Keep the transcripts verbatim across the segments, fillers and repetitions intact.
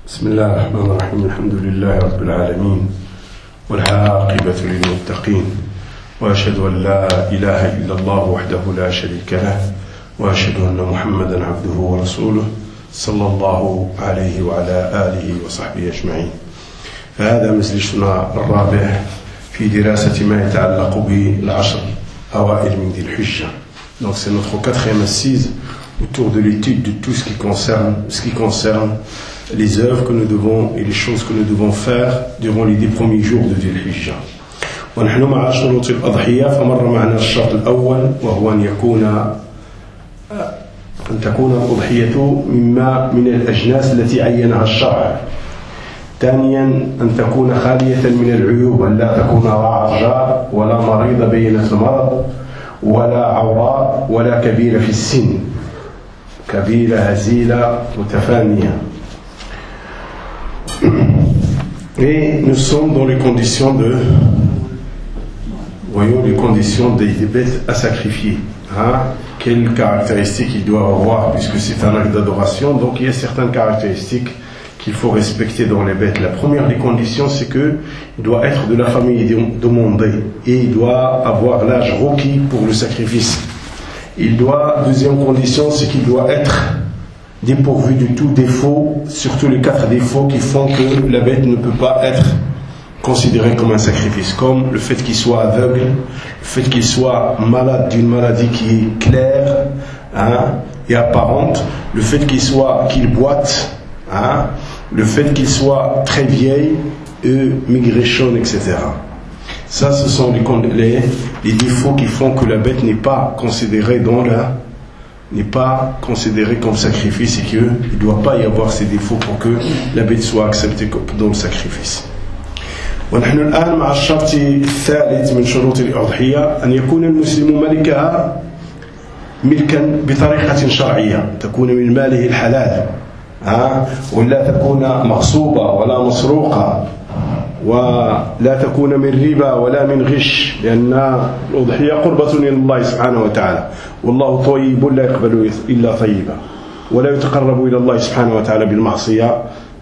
بسم الله الرحمن الرحيم الحمد لله رب العالمين والعاقبة للمتقين وأشهد أن لا إله إلا الله وحده لا شريك له وأشهد أن محمدا عبده ورسوله صلى الله عليه وعلى آله وصحبه أجمعين. فهذا مجلسنا الرابع في دراسة ما يتعلق بالعشر أوائل من ذي الحجة. Donc c'est notre quatrième assise autour de l'étude de tout ce qui concerne, ce qui concerne les œuvres que nous devons et les choses que nous devons faire durant les dix premiers jours de ذي الحجة. ونحن مع شروط الأضحية فمر معنا الشرط الأول وهو أن يكون أن تكون الأضحية مما من الأجناس التي عينها الشرع. ثانيا أن تكون خالية من العيوب، أن لا تكون عرجاء ولا مريضة بينة المرض ولا عوراء ولا كبيرة في السن، كبيرة هزيلة متفانية. Et nous sommes dans les conditions de, voyons les conditions des bêtes à sacrifier. Hein? Quelles caractéristiques il doit avoir, puisque c'est un acte d'adoration. Donc il y a certaines caractéristiques qu'il faut respecter dans les bêtes. La première des conditions, c'est que il doit être de la famille demandée et il doit avoir l'âge requis pour le sacrifice. Il doit, deuxième condition, c'est qu'il doit être dépourvu de tout défaut, surtout les quatre défauts qui font que la bête ne peut pas être considérée comme un sacrifice, comme le fait qu'il soit aveugle, le fait qu'il soit malade d'une maladie qui est claire hein, et apparente, le fait qu'il soit qu'il boite, hein, le fait qu'il soit très vieil, et maigrichonne, et cetera. Ça, ce sont les, les, les défauts qui font que la bête n'est pas considérée dans la n'est pas considéré comme sacrifice et qu'il ne doit pas y avoir ces défauts pour que la bête soit acceptée dans le sacrifice. ونحن الآن مع الشرط الثالث من شروط الأضحية أن يكون المسلم ملكها ملكا بطريقة شرعية، تكون من ماله الحلال ولا تكون مغصوبة ولا مسروقة ولا تكون من ربا ولا من غش، لأن الأضحية قربة إلى الله سبحانه وتعالى، والله طيب لا يقبل إلا طيبا ولا يتقرب إلى الله سبحانه وتعالى بالمعصية.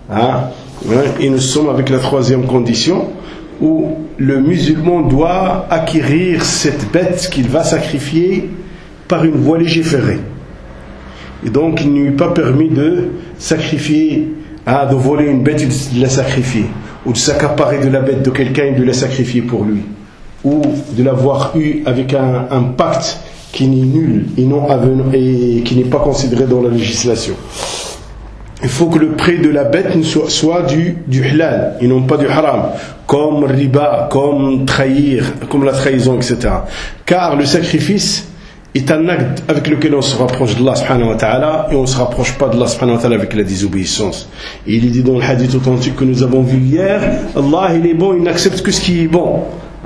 Et nous sommes avec la troisième condition où le musulman doit acquérir cette bête qu'il va sacrifier par une voie légiférée. Et donc il ne lui est pas permis de sacrifier, hein, de voler une bête et de la sacrifier, ou de s'accaparer de la bête de quelqu'un et de la sacrifier pour lui, ou de l'avoir eu avec un, un pacte qui n'est nul et, non avenant, et qui n'est pas considéré dans la législation. Il faut que le prix de la bête soit, soit du, du halal et non pas du haram, comme riba, comme trahir, comme la trahison, et cetera. Car le sacrifice est un acte avec lequel on se rapproche d'Allah subhanahu wa ta'ala et on ne se rapproche pas d'Allah subhanahu wa ta'ala avec la désobéissance. Et il est dit dans le hadith authentique que nous avons vu hier, Allah il est bon, il n'accepte que ce qui est bon.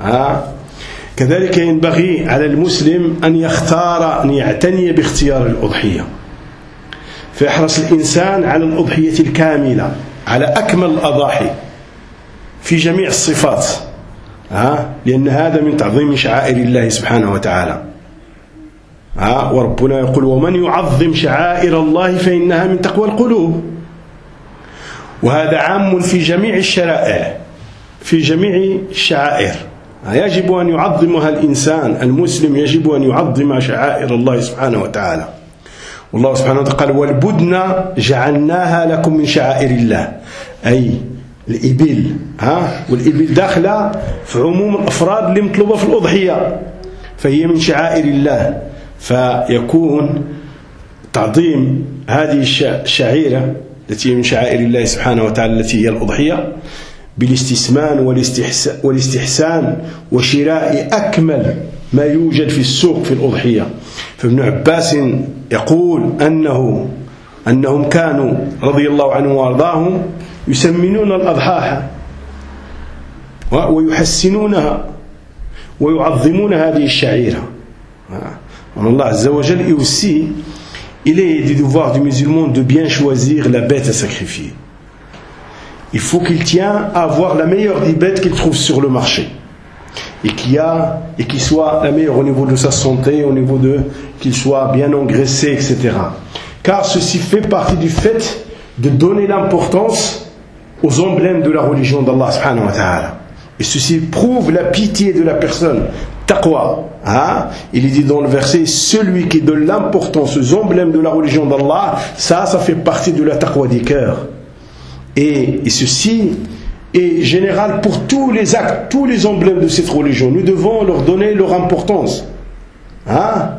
كذلك ينبغي على المسلم أن يختار أن يعتني باختيار الأضحية، فيحرص الإنسان على الأضحية الكاملة على أكمل الأضاحي في جميع الصفات، لأن هذا من تعظيم شعائر الله سبحانه وتعالى. وربنا يقول ومن يعظم شعائر الله فإنها من تقوى القلوب. وهذا عام في جميع الشرائع في جميع الشعائر، يجب أن يعظمها الإنسان المسلم، يجب أن يعظم شعائر الله سبحانه وتعالى. والله سبحانه وتعالى قال والبدن جعلناها لكم من شعائر الله، أي الإبل ها والإبل داخلة في عموم الأفراد اللي مطلوبة في الأضحية، فهي من شعائر الله. فيكون تعظيم هذه الشعيرة التي من شعائر الله سبحانه وتعالى التي هي الأضحية بالاستثمان والاستحسان وشراء أكمل ما يوجد في السوق في الأضحية. فابن عباس يقول أنه أنهم كانوا رضي الله عنهم وأرضاهم يسمنون الأضحاها ويحسنونها ويعظمون هذه الشعيرة. Allah Azza wa Jal, et aussi il est du devoir du musulman de bien choisir la bête à sacrifier. Il faut qu'il tienne à avoir la meilleure des bêtes qu'il trouve sur le marché et qui a et qui soit la meilleure au niveau de sa santé, au niveau de qu'il soit bien engraissé, et cetera. Car ceci fait partie du fait de donner l'importance aux emblèmes de la religion d'Allah subhanahu wa ta'ala. Et ceci prouve la pitié de la personne. Taqwa. Hein? Il est dit dans le verset, celui qui donne l'importance aux emblèmes de la religion d'Allah, ça, ça fait partie de la taqwa du cœur. Et, et ceci est général pour tous les actes, tous les emblèmes de cette religion. Nous devons leur donner leur importance. Hein?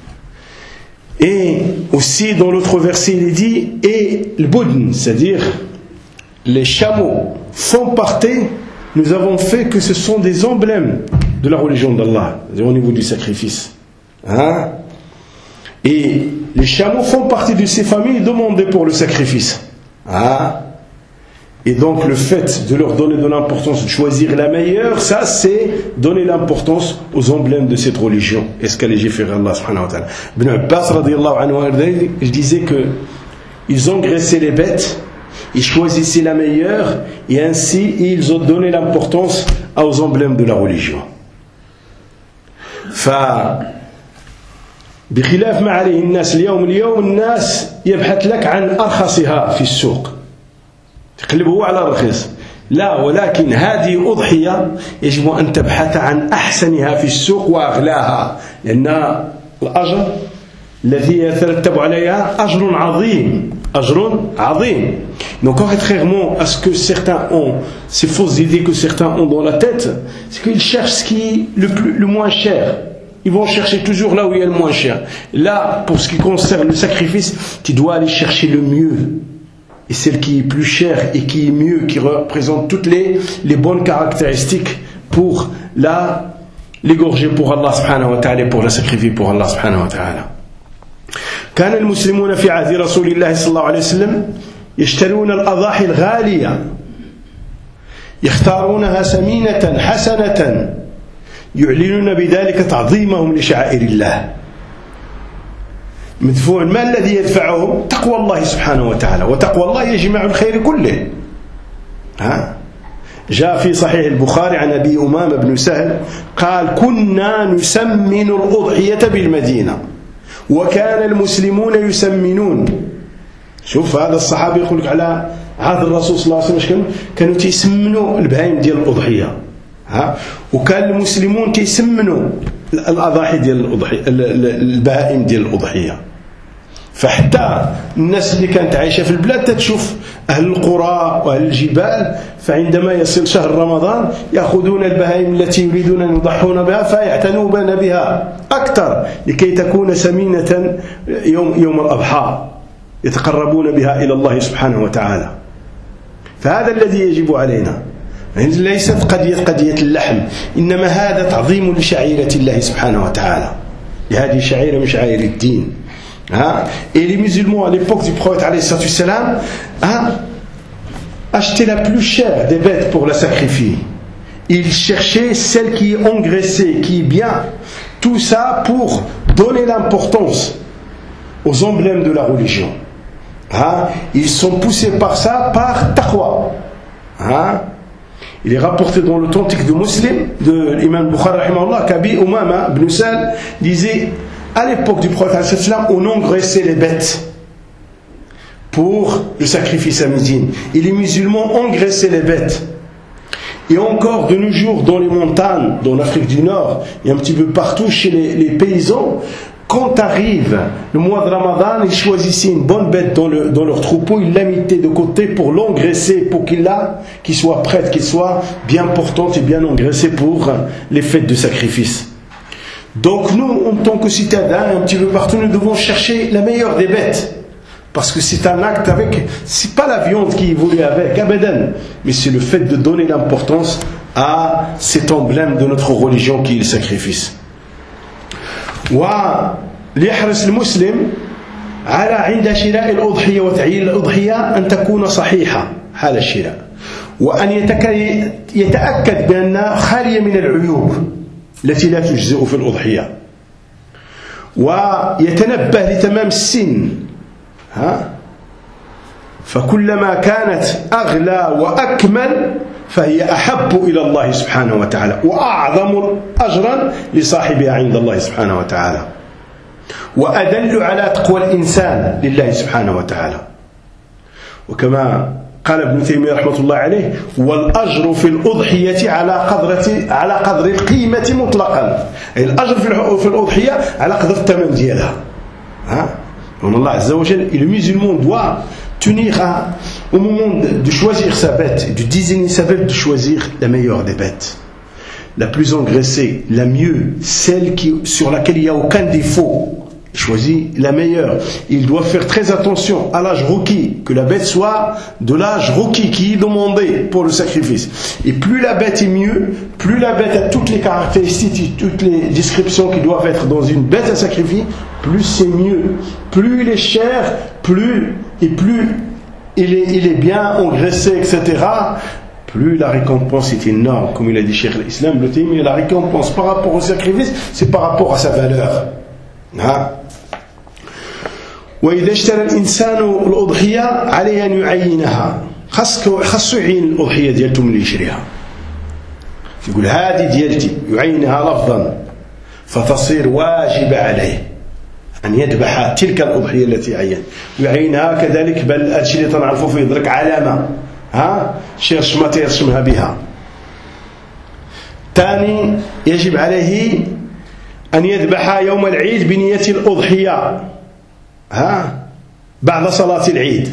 Et aussi dans l'autre verset, il est dit, et le budn, c'est-à-dire les chameaux font partie, nous avons fait que ce sont des emblèmes de la religion d'Allah, au niveau du sacrifice. Hein? Et les chameaux font partie de ces familles demandées pour le sacrifice. Hein? Et donc le fait de leur donner de l'importance, de choisir la meilleure, ça c'est donner l'importance aux emblèmes de cette religion. Est-ce qu'elle est légiférée Allah subhanahu wa ta'ala. Ibn Abbas radiyallahu anhu, je disais que ils engraissaient les bêtes, ils choisissaient la meilleure, et ainsi ils ont donné l'importance aux emblèmes de la religion. ف بخلاف ما عليه الناس اليوم اليوم الناس يبحث لك عن أرخصها في السوق تقلب هو على الرخيص لا ولكن هذه أضحية يجب أن تبحث عن أحسنها في السوق وأغلاها لأن الأجر الذي يترتب عليها أجر عظيم أجر عظيم. Donc contrairement à ce que certains ont, ces fausses idées que certains ont dans la tête, c'est qu'ils cherchent ce qui est le, plus, le moins cher. Ils vont chercher toujours là où il y a le moins cher. Là, pour ce qui concerne le sacrifice, tu dois aller chercher le mieux. Et celle qui est plus chère et qui est mieux, qui représente toutes les, les bonnes caractéristiques pour la, l'égorger pour Allah subhanahu wa ta'ala et pour la sacrifier pour Allah subhanahu wa ta'ala. كان المسلمون في عهد رسول الله صلى الله عليه وسلم يشترون الأضاحي الغالية يختارونها سمينة حسنة يعلنون بذلك تعظيمهم لشعائر الله. مدفوع ما الذي يدفعهم؟ تقوى الله سبحانه وتعالى، وتقوى الله يجمع الخير كله. ها؟ جاء في صحيح البخاري عن أبي أمامة بن سهل قال كنا نسمن الأضحية بالمدينة وكان المسلمون يسمنون. شوف هذا الصحابي يقول لك على عهد الرسول صلى الله عليه وسلم كانوا تيسمنوا البهائم ديال الأضحية. ها؟ وكان المسلمون تيسمنوا الأضاحي ديال الأضحية البهائم ديال الأضحية. فحتى الناس اللي كانت عايشة في البلاد تشوف أهل القرى وأهل الجبال فعندما يصل شهر رمضان يأخذون البهائم التي يريدون أن يضحون بها فيعتنون بها أكثر لكي تكون سمينة يوم, يوم الأضحى يتقربون بها إلى الله سبحانه وتعالى. فهذا الذي يجب علينا، ليست قضية قضية اللحم، إنما هذا تعظيم لشعيرة الله سبحانه وتعالى. هذه شعيرة من شعائر الدين. Hein? Et les musulmans à l'époque du prophète alayhi salatu wassalam hein, achetaient la plus chère des bêtes pour la sacrifier. Ils cherchaient celle qui est engraissée, qui est bien. Tout ça pour donner l'importance aux emblèmes de la religion. Hein? Ils sont poussés par ça, par taqwa. Hein? Il est rapporté dans l'authentique de Muslim, de l'imam Bukhari rahimahullah, qu'Abi Umama ibn Sal disait à l'époque du prophète, on engraissait les bêtes pour le sacrifice à Médine. Et les musulmans engraissaient les bêtes. Et encore de nos jours, dans les montagnes, dans l'Afrique du Nord, et un petit peu partout chez les, les paysans, quand arrive le mois de Ramadan, ils choisissaient une bonne bête dans, le, dans leur troupeau, ils la mettaient de côté pour l'engraisser, pour qu'il la, qu'il soit prête, qu'il soit bien portante et bien engraissée pour les fêtes de sacrifice. Donc nous, en tant que citadins, un petit peu partout, nous devons chercher la meilleure des bêtes. Parce que c'est un acte avec, c'est pas la viande qui évolue avec, abadan, mais c'est le fait de donner l'importance à cet emblème de notre religion qui est le sacrifice. وليحرص المسلم على عند شراء الأضحية وتعيين الأضحية أن تكون صحيحة حال الشراء وأن يتأكد بأنها خالية من العيوب التي لا تجزئ في الأضحية ويتنبه لتمام السن ها فكلما كانت أغلى وأكمل فهي أحب إلى الله سبحانه وتعالى وأعظم أجرا لصاحبها عند الله سبحانه وتعالى وأدل على تقوى الإنسان لله سبحانه وتعالى. وكما قال ابن تيمية رحمة الله عليه: والأجر في الأضحية على قدر على قدر القيمة مطلقا. الأجر في الأضحية على قدر الثمن ديالها. ها Allah Azza wa Jalla, et le musulman doit tenir à, au moment de choisir sa bête, de désigner sa bête, de choisir la meilleure des bêtes, la plus engraissée, la mieux, celle qui, sur laquelle il n'y a aucun défaut. Il choisit la meilleure. Il doit faire très attention à l'âge requis, que la bête soit de l'âge requis qui est demandé pour le sacrifice. Et plus la bête est mieux, plus la bête a toutes les caractéristiques, toutes les descriptions qui doivent être dans une bête à sacrifier, plus c'est mieux. Plus il est cher, plus et plus il est, il est bien engraissé, et cetera, plus la récompense est énorme. Comme il a dit Cheikh l'Islam, le Taymi, la récompense par rapport au sacrifice, c'est par rapport à sa valeur. ها وإذا اشترى الإنسان الأضحية عليه أن يعينها. خاصك خاصو يعين الأضحية ديالته ملي يشريها، يقول هذه ديالتي، يعينها لفظا فتصير واجب عليه أن يذبح تلك الأضحية التي عين، ويعينها كذلك. بل هادشي اللي تنعرفوا فيه درك علامة، ها شي رسمة تيرسمها بها. ثاني يجب عليه أن يذبح يوم العيد بنية الأضحية، ها بعد صلاة العيد.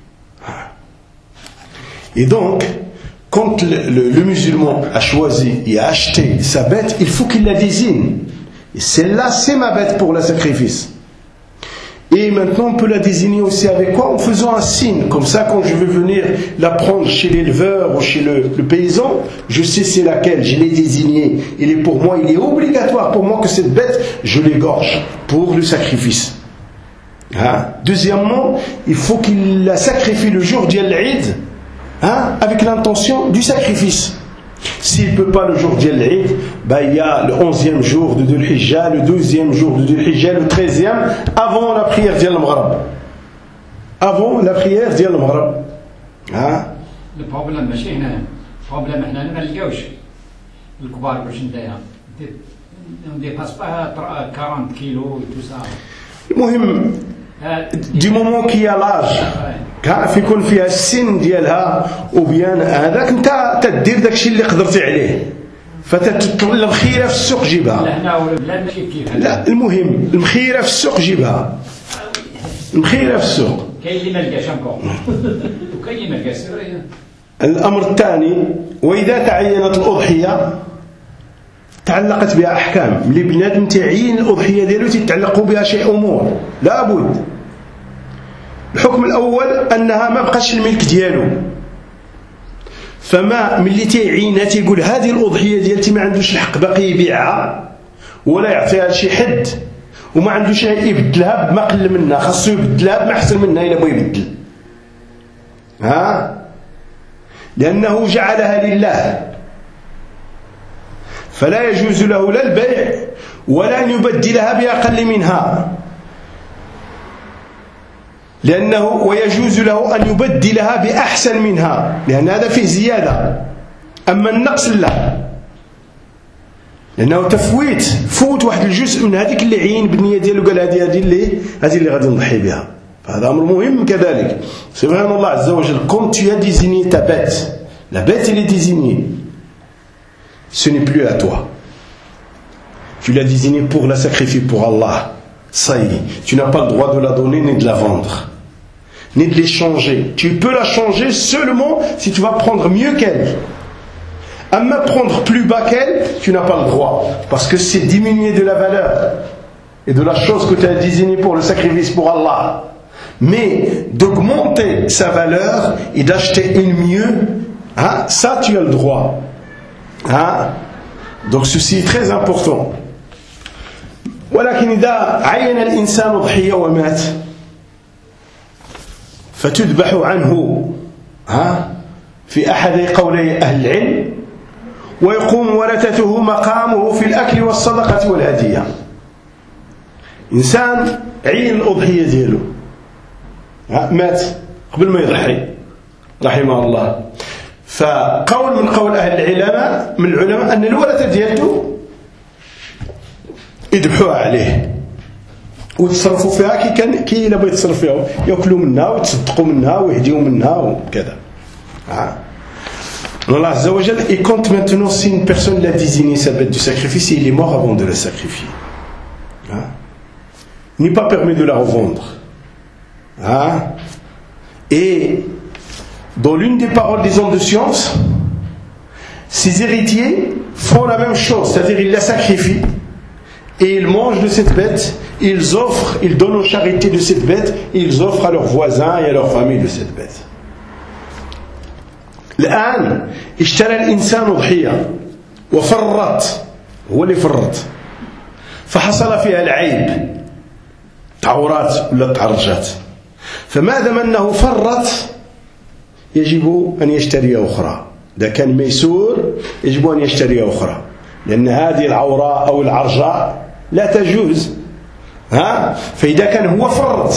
Et donc, quand le, le, le musulman a choisi et a acheté sa bête, il faut qu'il la désigne. Et celle-là, c'est ma bête pour le sacrifice. Et maintenant, on peut la désigner aussi avec quoi? En faisant un signe. Comme ça, quand je veux venir la prendre chez l'éleveur ou chez le, le paysan, je sais c'est laquelle, je l'ai désignée. Il est pour moi, il est obligatoire pour moi que cette bête, je l'égorge pour le sacrifice. Hein? Deuxièmement, il faut qu'il la sacrifie le jour d'Al Eid, hein, avec l'intention du sacrifice. S'il ne peut pas le jour d'Al Eid, bah, il y a le onzième jour de Dhul Hijjah, le douzième jour de Dhul Hijjah, le treizième, avant la prière d'Al Maghrib. Avant la prière d'Al Maghrib. Hein? Le problème, ماشي هنا. Le problème, هنا ما نلقاوش الكبار باش نديرها. On ne dépasse pas quarante kilos et tout ça. المهم du moment qu'il y a l'âge كيف يكون فيها السن ديالها وبيان هذاك انت تدير داكشي اللي قدرتي عليه، فتتطلب الخيره في السوق جيبها. لا المهم المخيره في السوق جيبها، المخيره في السوق. كاين اللي ما لقاش انكور وكاين اللي ما لقاش. الامر الثاني، واذا تعينت الاضحيه تعلقت بها احكام. اللي بنادم تعين الاضحيه ديالو تتعلقوا بها شيء امور لابد. الحكم الاول انها ما بقاش الملك ديالو، فما ملي تيعينها تيقول هذه الاضحيه ديالتي ما عندوش الحق باقي يبيعها ولا يعطيها لشي حد، وما عندوش يبدلها بما قل منها، خاصو يبدلها بما احسن منها الا بغى يبدل. ها لانه جعلها لله، فلا يجوز له لا البيع ولا أن يبدلها بأقل منها، لأنه ويجوز له أن يبدلها بأحسن منها، لأن هذا فيه زيادة. أما النقص لا، لأنه تفويت، فوت واحد الجزء من هذيك اللي عين بالنية ديالو، قال هذه هذه اللي هذه اللي غادي نضحي بها. فهذا أمر مهم كذلك. سبحان الله عز وجل. Quand tu as désigné ta bête, la bête elle est désignée, ce n'est plus à toi. Tu l'as désigné pour la sacrifier pour Allah. Ça y est. Tu n'as pas le droit de la donner ni de la vendre, ni de l'échanger. Tu peux la changer seulement si tu vas prendre mieux qu'elle. Amma prendre plus bas qu'elle, tu n'as pas le droit. Parce que c'est diminuer de la valeur et de la chose que tu as désignée pour le sacrifice pour Allah. Mais d'augmenter sa valeur et d'acheter une mieux, hein, ça tu as le droit. Hein? Donc ceci est très important. ولكن إذا عين الإنسان ضحية ومات فتذبح عنه، ها، في أحد قولي أهل العلم، ويقوم ورثته مقامه في الأكل والصدقة والهدية. إنسان عين الأضحية ديالو، مات قبل ما يضحي رحمه الله، فقول من قول أهل العلماء من العلماء أن الورثة ديالته يذبحوها عليه ويتصرفوا فيها كي كان كي إلا بغى يتصرف فيها، ياكلوا منها ويتصدقوا منها ويهديوا منها وكذا. Hein? Allah Azza wa Jal, il compte maintenant si une personne l'a désigné sa bête du sacrifice et il est mort avant de la sacrifier. Hein? Il n'est pas permis de la revendre. Hein? Et dans l'une des paroles des hommes de science, ses héritiers font la même chose, c'est-à-dire ils la sacrifient et ils mangent de cette bête, ils offrent, ils donnent aux charités de cette bête, et ils offrent à leurs voisins et à leur famille de cette bête. الآن اشترى الإنسان ضحية وفرط، هو اللي فرط، فحصل فيها العيب، تعورات ولا تعرجات، فما دام أنه فرط يجب أن يشتري أخرى. إذا كان ميسور يجب أن يشتري أخرى، لأن هذه العوراء أو العرجاء لا تجوز. ها؟ فإذا كان هو فرط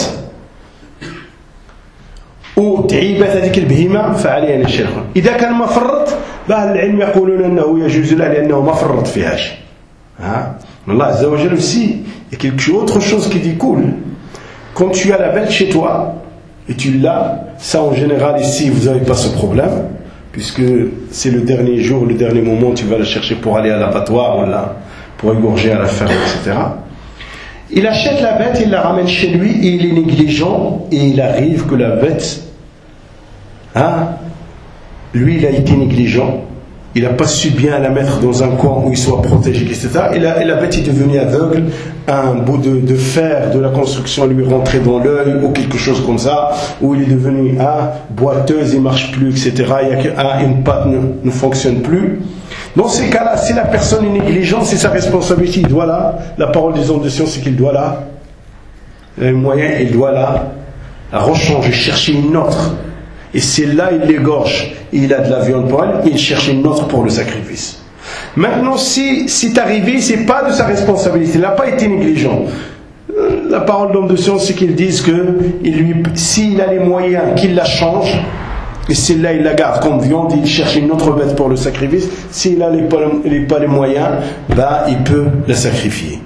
وتعيبت هذيك البهيمة فعليه أن يشتري. إذا كان ما فرط فأهل العلم يقولون أنه يجوز له لأنه ما فرط فيهاش. ها؟ Allah Azza wa Jalla aussi, il y a quelque chose, autre chose qui découle. Quand tu as la bête chez toi et tu l'as, ça en général ici vous n'avez pas ce problème, puisque c'est le dernier jour, le dernier moment, tu vas la chercher pour aller à l'abattoir ou là, pour égorger à la ferme, et cetera. Il achète la bête, il la ramène chez lui et il est négligent et il arrive que la bête, hein, lui il a été négligent, il n'a pas su bien la mettre dans un coin où il soit protégé, et cetera. Et la, et la bête est devenue aveugle, un bout de, de fer de la construction lui est rentré dans l'œil ou quelque chose comme ça, ou il est devenu hein, boiteuse, il ne marche plus, et cetera. Il y a hein, une patte ne, ne fonctionne plus. Dans ces cas-là, si la personne est négligente, c'est sa responsabilité. Il doit là, la parole des hommes de science, c'est qu'il doit là, un moyen, il doit là, la rechanger, chercher une autre. Et c'est là il l'égorge, il a de la viande pour elle, il cherche une autre pour le sacrifice. Maintenant, si c'est arrivé, c'est pas de sa responsabilité, il n'a pas été négligent. La parole d'homme de science, c'est qu'ils disent que il lui, s'il a les moyens, qu'il la change. Et celle-là, il la garde comme viande, il cherche une autre bête pour le sacrifice. S'il n'a pas, pas les moyens, bah, il peut la sacrifier.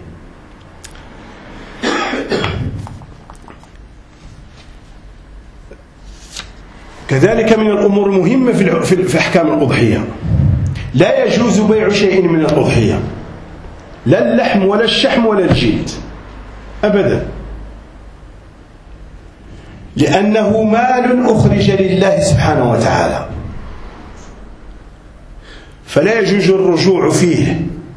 كذلك من الأمور المهمة في في أحكام الأضحية لا يجوز بيع شيء من الأضحية، لا اللحم ولا الشحم ولا الجلد أبدا، لأنه مال أخرج لله سبحانه وتعالى، فلا يجوز الرجوع فيه.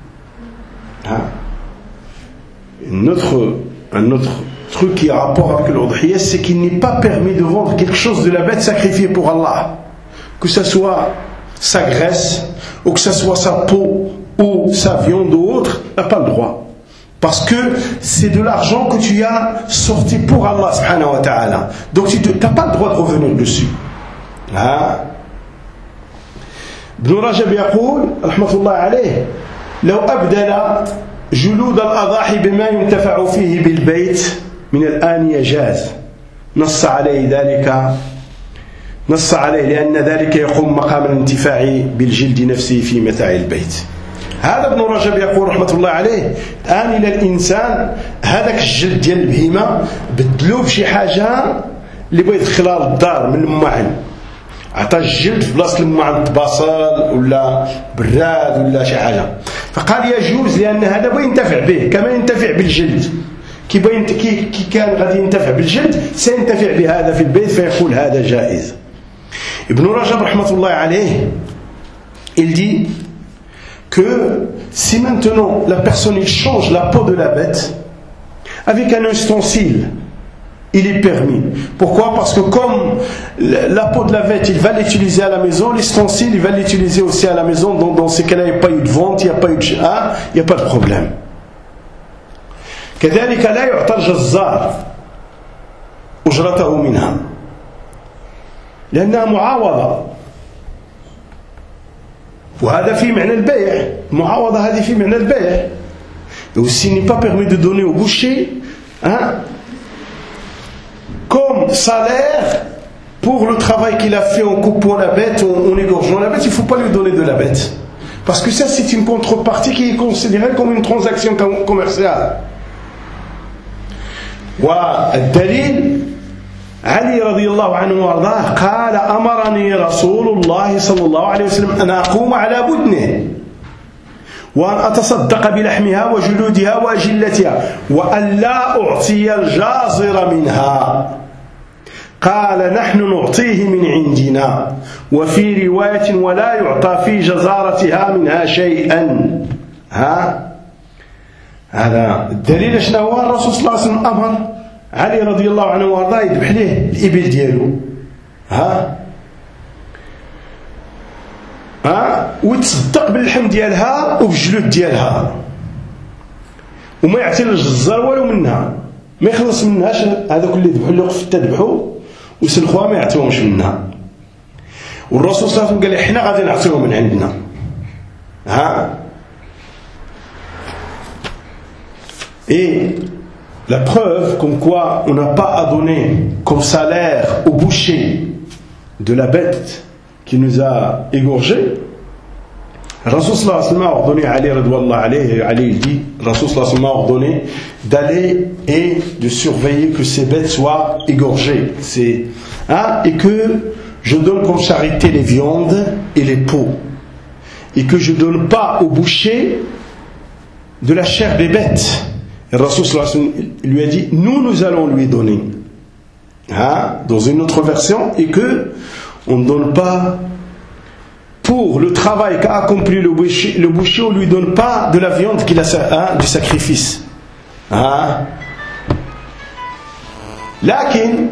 Un autre, un autre truc qui a rapport avec l'udhiyya, c'est qu'il n'est pas permis de vendre quelque chose de la bête sacrifiée pour Allah, que ce soit sa graisse, ou que ce soit sa peau, ou sa viande ou autre, n'a pas le droit. Parce que c'est de l'argent que tu as sorti pour Allah subhanahu wa ta'ala. Donc tu n'as pas le droit de revenir dessus. Ah. Ibn Rajab يقول رحمة الله عليه لو أبدل جلود الأضاحي بما ينتفع فيه بالبيت من الآن يجاز، نص عليه ذلك نص عليه لأن ذلك يقوم مقام الانتفاع بالجلد نفسه في متاع البيت. هذا ابن رجب يقول رحمة الله عليه الآن إلى الإنسان هذاك الجلد ديال البهيمة بدلوه بشي حاجة اللي بغى يدخلها للدار من المعن، عطاه الجلد في بلاصة المعن بصل ولا براد ولا شي حاجة، فقال يجوز لأن هذا بغى ينتفع به كما ينتفع بالجلد، كي كي كان غادي ينتفع بالجلد سينتفع بهذا في البيت، فيقول هذا جائز. ابن رجب رحمة الله عليه il dit que si maintenant la personne il change la peau de la bête avec un ustensile, il est permis. Pourquoi? Parce que comme la peau de la bête il va l'utiliser à la maison, l'ustensile il va l'utiliser aussi à la maison, donc dans ces cas-là il n'y a pas eu de vente, il n'y a pas eu de ah, il n'y a pas de problème. كذلك لا يعطى الجزار أجرته منها لأنها معاوضة، وهذا في معنى البيع، المعاوضة هذه في معنى البيع. aussi il n'est pas permis de donner au boucher hein, comme salaire pour le travail qu'il a fait en coupant la bête, en, en égorgeant la bête. Il ne faut pas lui donner de la bête, parce que ça c'est une contrepartie qui est considérée comme une transaction commerciale. والدليل علي رضي الله عنه وارضاه قال أمرني رسول الله صلى الله عليه وسلم أن أقوم على بدنه وأن أتصدق بلحمها وجلودها وأجلتها وأن لا أعطي الجازر منها. قال نحن نعطيه من عندنا، وفي رواية ولا يعطى في جزارتها منها شيئا. ها هذا الدليل شنو هو؟ الرسول صلى الله عليه وسلم أمر علي رضي الله عنه وارضاه يذبح ليه الإبل ديالو، ها ها ويتصدق باللحم ديالها وبالجلود ديالها، وما يعطي الجزار والو منها، ما يخلص منهاش. هذا كل اللي ذبحوا اللي قف تذبحوا ويسلخوها ما يعطيوهمش منها. والرسول صلى الله عليه وسلم قال لي حنا غادي نعطيهم من عندنا. ها et la preuve comme quoi on n'a pas à donner comme salaire au boucher de la bête qui nous a égorgés. Rasul sallallahu alayhi wa sallam a ordonné, Ali radouallahu alayhi, Ali dit, Rasul sallallahu alayhi wa sallam a ordonné d'aller et de surveiller que ces bêtes soient égorgées. C'est, hein, et que je donne comme charité les viandes et les peaux. Et que je ne donne pas au boucher de la chair des bêtes. Et Rasul sallallahu alayhi wa sallam lui a dit, nous, nous allons lui donner. Hein, dans une autre version, et que on ne donne pas pour le travail qu'a accompli le boucher, le boucher, on ne lui donne pas de la viande qu'il a, hein, du sacrifice. Hein. لكن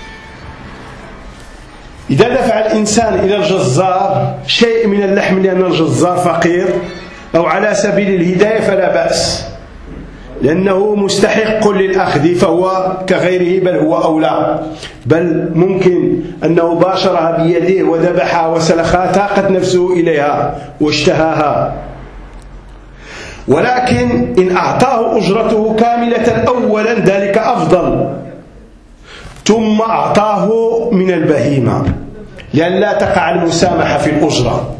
إذا دفع الإنسان إلى الجزار شيء من اللحم لأن الجزار فقير أو على سبيل الهداية فلا بأس، لأنه مستحق للأخذ فهو كغيره بل هو أولى، بل ممكن أنه باشرها بيده وذبحها وسلخها تاقت نفسه إليها واشتهاها. ولكن إن أعطاه أجرته كاملة أولا ذلك أفضل، ثم أعطاه من البهيمة لأن لا تقع المسامحة في الأجرة،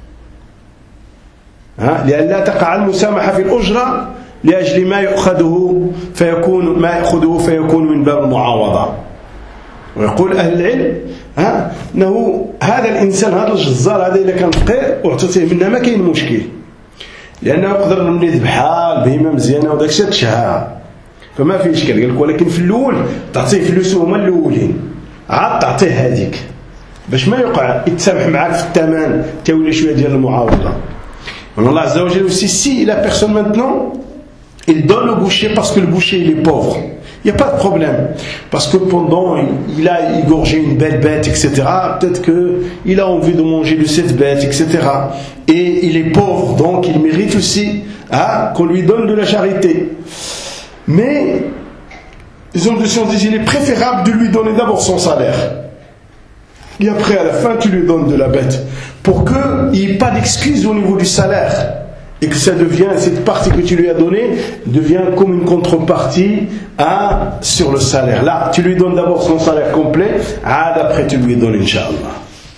لأن لا تقع المسامحة في الأجرة لأجل ما يأخذه فيكون ما يأخذه فيكون من باب المعاوضة. ويقول أهل العلم ها أنه هذا الإنسان هذا الجزار هذا إذا كان فقير وأعطيته منها ما كاين مشكل، لأنه يقدر من يذبحها البهيمة مزيانة وداك الشيء تشهاها فما في إشكال. قال لك ولكن في الأول تعطيه فلوسه هما الأولين عاد تعطيه هذيك باش ما يقع يتسامح معاك في الثمن تولي شوية ديال المعاوضة. الله عز وجل aussi si la personne maintenant il donne au boucher parce que le boucher il est pauvre, il n'y a pas de problème, parce que pendant il a égorgé une belle bête et cetera, peut-être qu'il a envie de manger de cette bête et cetera, et il est pauvre donc il mérite aussi hein, qu'on lui donne de la charité. Mais ils ont dit il est préférable de lui donner d'abord son salaire et après à la fin tu lui donnes de la bête pour qu'il n'y ait pas d'excuse au niveau du salaire et que ça devient, cette partie que tu lui as donnée devient comme une contrepartie hein, sur le salaire. Là tu lui donnes d'abord son salaire complet, après tu lui donnes Inch'Allah.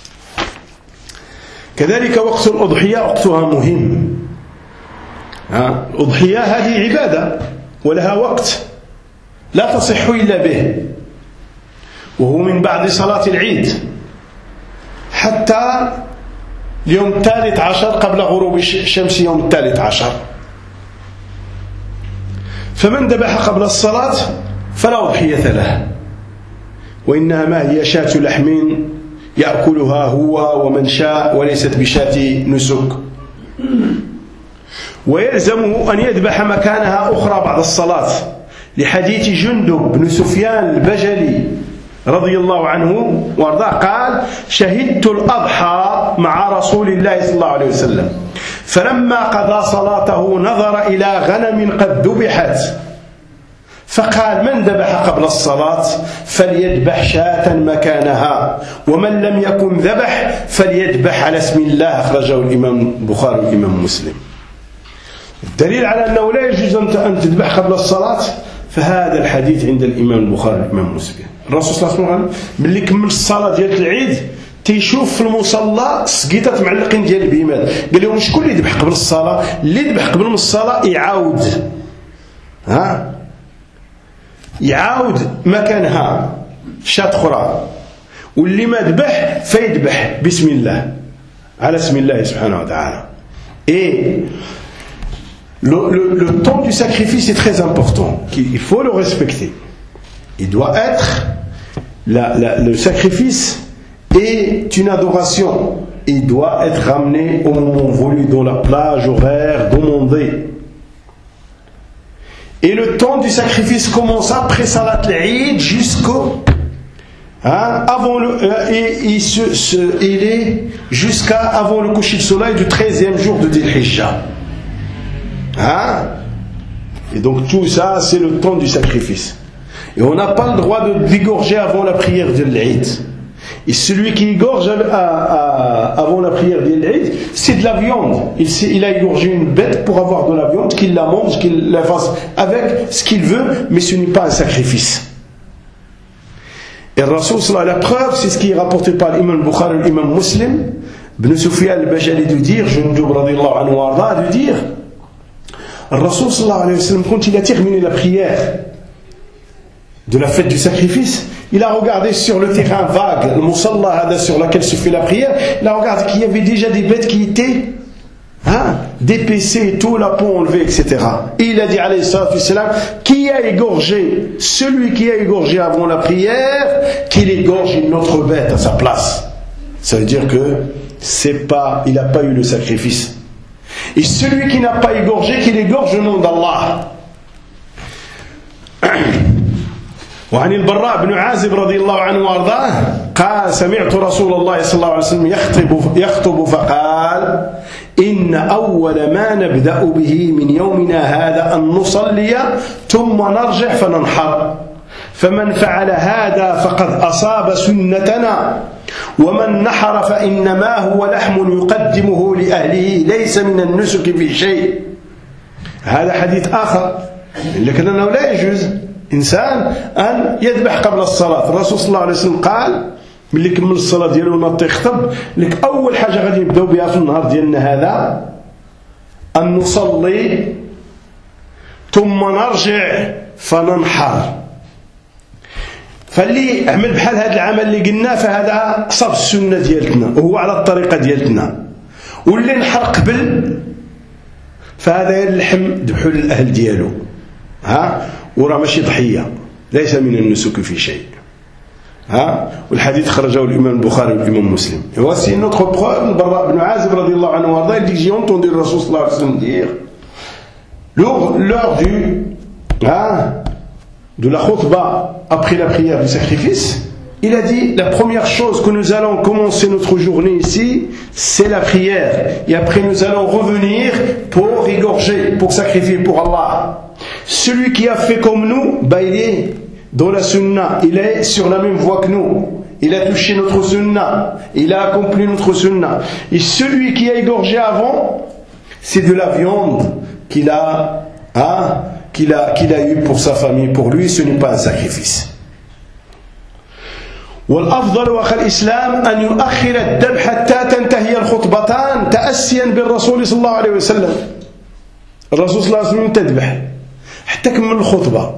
كذلك وقت الأضحية وقتها مهم. الأضحية هذه عبادة ولها وقت لا تصح إلا به، وهو من بعد صلاة العيد حتى اليوم الثالث عشر قبل غروب الشمس يوم الثالث عشر. فمن ذبح قبل الصلاة فلا أضحية له، وإنما هي شاة لحم يأكلها هو ومن شاء وليست بشاة نسك. ويلزمه أن يذبح مكانها أخرى بعد الصلاة لحديث جندب بن سفيان البجلي رضي الله عنه وارضاه قال شهدت الأضحى مع رسول الله صلى الله عليه وسلم فلما قضى صلاته نظر إلى غنم قد ذبحت فقال من ذبح قبل الصلاة فليذبح شاة مكانها ومن لم يكن ذبح فليذبح على اسم الله. أخرجه الإمام البخاري والإمام مسلم. الدليل على أنه لا يجوز أن تذبح قبل الصلاة فهذا الحديث عند الإمام البخاري والإمام مسلم. الرسول صلى الله عليه وسلم ملي كمل الصلاة ديال العيد تيشوف في المصلى سقيطات معلقين ديال البهيمات، قال لهم شكون اللي ذبح قبل الصلاة؟ اللي ذبح قبل من الصلاة يعاود ها يعاود مكانها شات أخرى واللي ما ذبح فيذبح بسم الله على اسم الله سبحانه وتعالى. Et le, le, le temps du sacrifice est très important, il faut le respecter. Il doit être la, la, le sacrifice est une adoration, il doit être ramené au moment voulu, dans la plage horaire demandée. Et le temps du sacrifice commence après Salat al-Eid jusqu'au hein, avant le euh, et il, se, se, il est jusqu'à avant le coucher du soleil du treizième jour de Dhul Hijjah. Hein? Et donc tout ça c'est le temps du sacrifice. Et on n'a pas le droit de l'égorger avant la prière de l'Eid. Et celui qui égorge à, à, avant la prière de l'Eid, c'est de la viande. Il, il a égorgé une bête pour avoir de la viande, qu'il la mange, qu'il la fasse avec ce qu'il veut, mais ce n'est pas un sacrifice. Et le Rasoul, la preuve, c'est ce qui est rapporté par l'imam Bukhari et l'imam Muslim, Ibn Sufyan al-Bajali de dire, Jundub radiyallahu anhu warda, de dire, le Rasoul sallallahu alayhi wa sallam, quand il a terminé la prière de la fête du sacrifice, il a regardé sur le terrain vague, le musalla sur lequel se fait la prière, il a regardé qu'il y avait déjà des bêtes qui étaient hein, dépecées et tout, la peau enlevée, et cetera. Et il a dit, alayhi salatu wassalam, qui a égorgé, celui qui a égorgé avant la prière, qu'il égorge une autre bête à sa place. Ça veut dire que c'est pas, il n'a pas eu le sacrifice. Et celui qui n'a pas égorgé, qu'il égorge au nom d'Allah. وعن البراء بن عازب رضي الله عنه وارضاه قال سمعت رسول الله صلى الله عليه وسلم يخطب يخطب فقال إن أول ما نبدأ به من يومنا هذا أن نصلي ثم نرجع فننحر فمن فعل هذا فقد أصاب سنتنا ومن نحر فإنما هو لحم يقدمه لأهله ليس من النسك في شيء. هذا حديث آخر لكنه لا يجوز إنسان أن يذبح قبل الصلاة. الرسول صلى الله عليه وسلم قال ملي كمل الصلاة ديالو ناض يخطب لك أول حاجة غادي نبداو بها في النهار ديالنا هذا أن نصلي ثم نرجع فننحر. فاللي عمل بحال هذا العمل اللي قلنا فهذا صاب السنة ديالتنا وهو على الطريقة ديالتنا. واللي نحر قبل فهذا اللحم ذبحوا للأهل ديالو ها وراه ماشي ضحية ليس من النسك في شيء ها. والحديث خرجه الإمام البخاري والإمام مسلم. Et voici une autre preuve, le Barra ibn Azib radiyallahu anhu warda, il dit j'ai entendu le Rasoul sallallahu alayhi wa sallam dire lors du hein, de la khutbah après la prière du sacrifice, il a dit la première chose que nous allons commencer notre journée ici c'est la prière et après nous allons revenir pour égorger, pour sacrifier pour Allah. Celui qui a fait comme nous, bah il est dans la sunna, il est sur la même voie que nous, il a touché notre sunna, il a accompli notre sunna. Et celui qui a égorgé avant, c'est de la viande qu'il a, hein, qu'il a, qu'il a eu pour sa famille, pour lui, ce n'est pas un sacrifice. والأفضل وخ الإسلام أن يؤخر الذبح حتى تنتهي الخطبتان تأسيا بالرسول صلى الله عليه وسلم. الرسول صلى الله عليه وسلم تذبح حتى كمل الخطبة،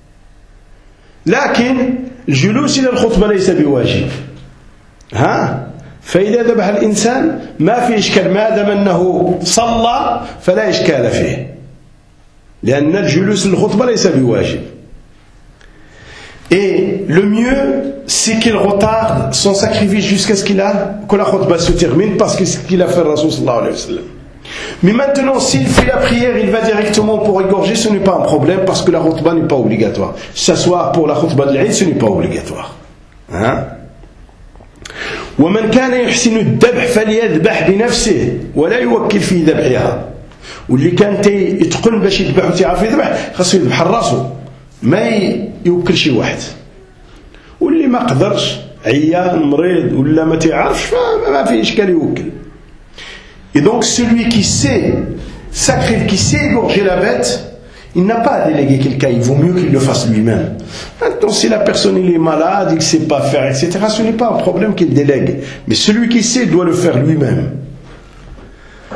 لكن الجلوس إلى الخطبة ليس بواجب ها. فإذا ذبح الإنسان ما في إشكال ما دام أنه صلى فلا إشكال فيه لأن الجلوس للخطبة ليس بواجب. Et le mieux, c'est qu'il retarde son sacrifice jusqu'à ce qu'il a, que la khutbah se termine, parce que c'est ce qu'il a fait le Rasoul sallallahu alayhi wa sallam. Mais maintenant, s'il fait la prière, il va directement pour égorger, ce n'est pas un problème, parce que la khutbah n'est pas obligatoire. S'asseoir pour la khutbah de l'Eid, ce n'est pas obligatoire. Hein? ومن كان يحسن الذبح فليذبح بنفسه ولا يوكل في ذبحها. واللي كان يتقن باش يذبح وتعرف يذبح خاصو يذبح راسه ما يوكل شي واحد. واللي ما قدرش عيان مريض ولا ما تعرفش فما في اشكال يوكل. Et donc celui qui sait sacrifier, qui sait égorger la bête, il n'a pas à déléguer quelqu'un, il vaut mieux qu'il le fasse lui-même. Maintenant si la personne il est malade, il ne sait pas faire, et cetera, ce n'est pas un problème qu'il délègue. Mais celui qui sait doit le faire lui-même.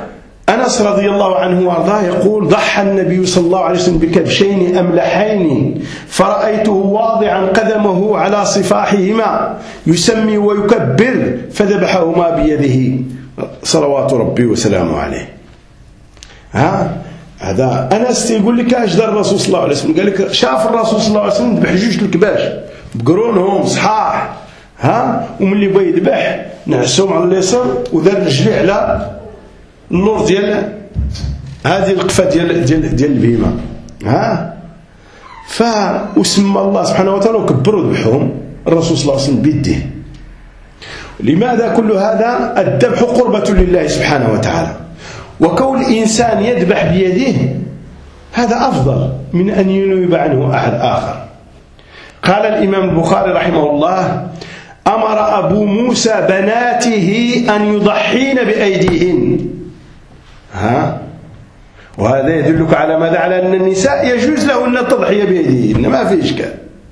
أنس رضي الله عنه وارضاه يقول: ضحى النبي صلى الله عليه وسلم بكبشين أملحين فرأيته واضعا قدمه على صفاحهما يسمي ويكبر فذبحهما بيده صلوات ربي وسلامه عليه. ها هذا أنس يقول لك اش دار الرسول صلى الله عليه وسلم؟ قال لك شاف الرسول صلى الله عليه وسلم ذبح جوج الكباش بقرونهم صحاح، ها وملي بغى يذبح نعسهم على اليسار ودار رجليه على النور ديال هذه القفه ديال ديال ديال البهيمه، ها ف وسمى الله سبحانه وتعالى وكبروا ذبحهم الرسول صلى الله عليه وسلم بيده. لماذا كل هذا؟ الذبح قربة لله سبحانه وتعالى، وكون الإنسان يذبح بيده هذا أفضل من أن ينوب عنه أحد آخر. قال الإمام البخاري رحمه الله: أمر أبو موسى بناته أن يضحين بأيديهن. ها وهذا يدلك على ماذا؟ على أن النساء يجوز لهن التضحية بأيديهن، ما في إشكال.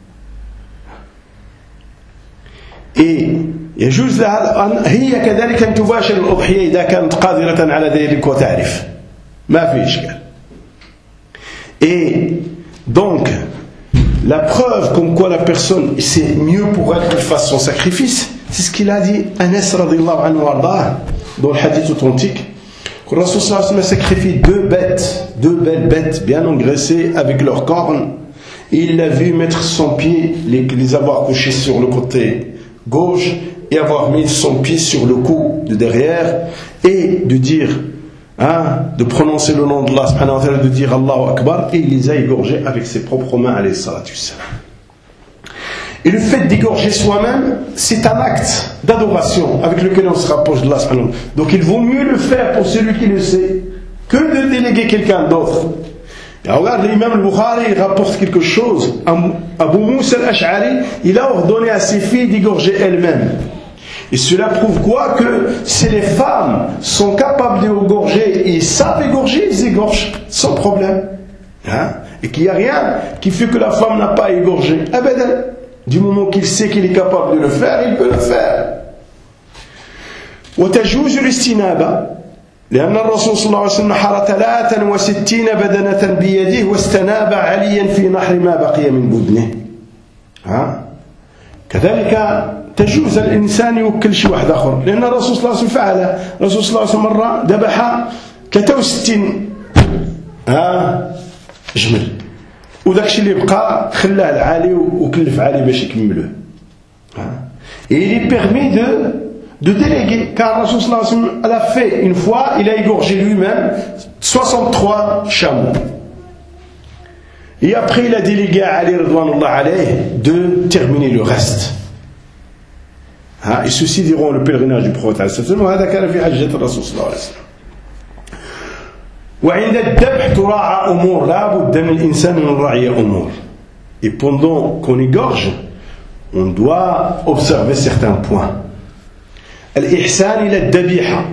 إيه يجوز لها هي كذلك أن تباشر الأضحية إذا كانت قادرة على ذلك وتعرف، ما في إشكال. Et donc la preuve comme quoi la personne c'est mieux pour elle qu'elle fasse son sacrifice, c'est ce qu'il a dit Anas radhiyallahu anhu wardah dans le hadith authentique. Que le Rasul sallallahu alayhi wa sallam a sacrifié deux bêtes, deux belles bêtes bien engraissées avec leurs cornes. Et il l'a vu mettre son pied, les, les avoir couchées sur le côté gauche et avoir mis son pied sur le cou de derrière et de dire, hein, de prononcer le nom de Allah subhanahu wa ta'ala, de dire Allahu Akbar, et il les a égorgés avec ses propres mains alayhi salatu wassalam. Et le fait d'égorger soi-même, c'est un acte d'adoration avec lequel on se rapproche de Allah subhanahu wa ta'ala. Donc il vaut mieux le faire pour celui qui le sait que de déléguer quelqu'un d'autre. Et regarde, l'imam al-Bukhari il rapporte quelque chose. Abu Moussa al-Ash'ari, il a ordonné à ses filles d'égorger elles-mêmes. Et cela prouve quoi? Que si les femmes sont capables d'égorger et savent égorger, ils égorgent sans problème. Hein? Et qu'il n'y a rien qui fait que la femme n'a pas égorgé. Abadan. Du moment qu'il sait qu'il est capable de le faire, il peut le faire. وتجوز الاستنابة لأن الرسول صلى الله عليه وسلم نحر ثلاثا وستين بدنة بيده واستناب عليا في نحر ما بقي من بدنه. ها؟ كذلك تجوز الإنسان يوكل شي واحد آخر لأن الرسول صلى الله عليه وسلم فعل. الرسول صلى الله عليه وسلم مرة ذبح ثلاثة وستين ها جمل وداك الشيء اللي بقى خلاه العالي وكلف علي باش يكملوه. Et il est permis de de déléguer, car Rasul sallallahu alayhi wa sallam l'a fait une fois, il a égorgé lui-même soixante-trois chameaux. Et après il a délégué à Ali radhiyallahu alayhi de terminer le reste. Et ceci diront le pèlerinage du prophète alayhi sallam. وهذا كان في حجة الرسول صلى الله عليه وسلم. وعند الذبح تراعى أمور لا بد من الإنسان من رعي أمور. Et pendant qu'on égorge, on doit observer certains points. الإحسان إلى الذبيحة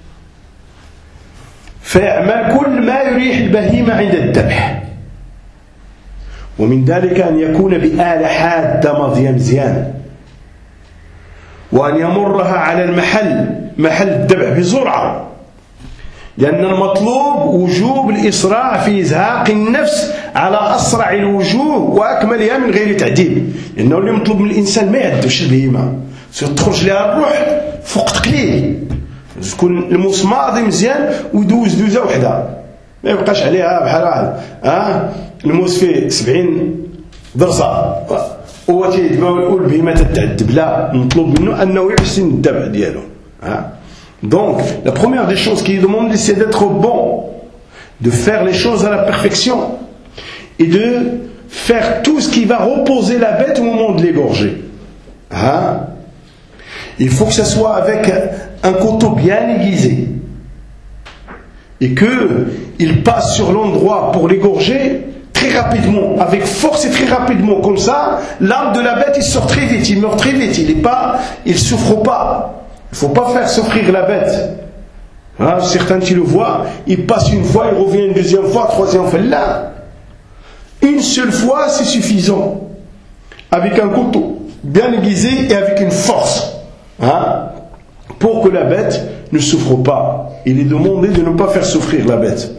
فيعمل كل ما يريح البهيمة عند الذبح ومن ذلك أن يكون بآلة حادة ماضية مزيان وأن يمرها على المحل محل الذبح بسرعة لأن المطلوب وجوب الإسراع في إزهاق النفس على أسرع الوجوه وأكملها من غير تعديل لأنه اللي مطلوب من الإنسان ما يعدوش البهيمة تخرج لها الروح فوق تقليل تكون المسمار مزيان ويدوز دوزه وحده ما يبقاش عليها بحال واحد ها الموس فيه سبعين ضرسه هو تيدبا ويقول بهيمه تتعذب لا مطلوب منه انه يحسن الذبح ديالو ها donc la première des choses qu'il demande c'est d'être bon de faire les choses à la perfection et de faire tout ce qui va reposer la bête au moment de l'égorger hein. Il faut que ce soit avec un couteau bien aiguisé et qu'il passe sur l'endroit pour l'égorger très rapidement, avec force et très rapidement, comme ça, l'âme de la bête il sort très vite, il meurt très vite, il est pas, il souffre pas. Il ne faut pas faire souffrir la bête. Hein, certains qui le voient, il passe une fois, il revient une deuxième fois, troisième fois. Là, une seule fois c'est suffisant, avec un couteau bien aiguisé et avec une force. Hein? pour que la bête ne souffre pas. Il est demandé de ne pas faire souffrir la bête.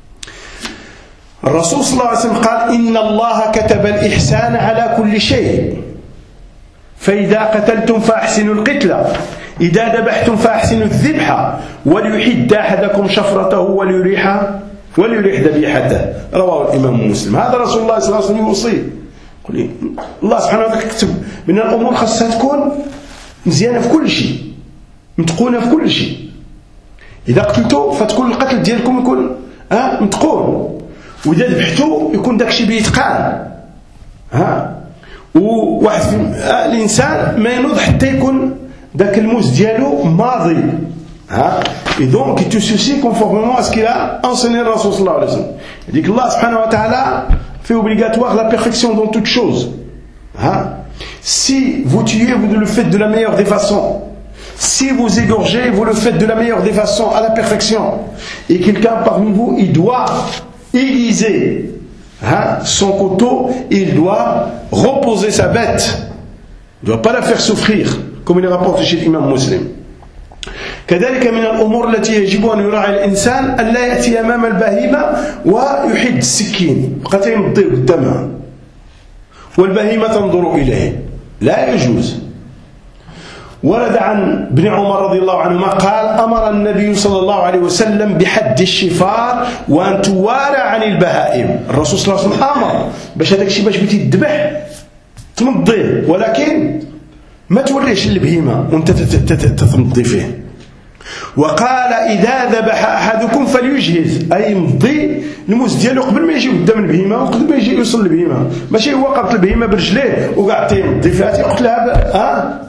الرسول صلى الله عليه وسلم قال إن الله كتب الإحسان على كل شيء فإذا قتلتم فأحسنوا القتلة إذا ذبحتم فأحسنوا الذبح وليحد أحدكم شفرته وليريح وليريح ذبيحته رواه الإمام مسلم. هذا رسول الله صلى الله عليه وسلم يوصي يقول الله سبحانه وتعالى كتب من الأمور خاصها تكون مزيانة في كل شيء متقونة في كل شيء. إذا قتلتوا فتكون القتل ديالكم يكون ها متقون وإذا ذبحتوا يكون داك الشيء بيتقان ها وواحد في الإنسان ما ينوض حتى يكون داك الموس ديالو ماضي ها et donc il te soucie conformément à ce qu'il a enseigné le Rasul sallallahu alayhi wa sallam. Il dit que Allah subhanahu wa ta'ala fait obligatoire la perfection dans toute chose hein? Si vous tuez vous le faites de la meilleure des façons, si vous égorgez vous le faites de la meilleure des façons à la perfection, et quelqu'un parmi vous il doit aiguiser hein, son couteau, il doit reposer sa bête, il ne doit pas la faire souffrir comme il est rapporté chez l'imam Muslim. كذلك من الأمور التي يجب أن يراعي الإنسان أن لا يأتي أمام البهيمة ويحد السكين بقى يمضي قدامها والبهيمة تنظر إليه لا يجوز. ورد عن ابن عمر رضي الله عنهما قال أمر النبي صلى الله عليه وسلم بحد الشفار وأن توارى عن البهائم. الرسول صلى الله عليه وسلم أمر باش هذاك الشيء باش بغيتي تذبح تمضيه ولكن ما توريش البهيمة وانت تمضي فيه. وقال إذا ذبح أحدكم فليجهز أي يمضي الموس ديالو قبل ما يجي قدام البهيمة وقبل ما يجي يوصل البهيمة ماشي هو قبل البهيمة برجليه وقاعد تيمضي فيها تيقتلها ها.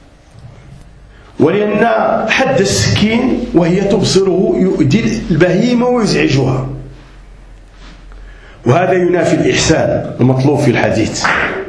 ولأن حد السكين وهي تبصره يؤذي البهيمة ويزعجها وهذا ينافي الإحسان المطلوب في الحديث.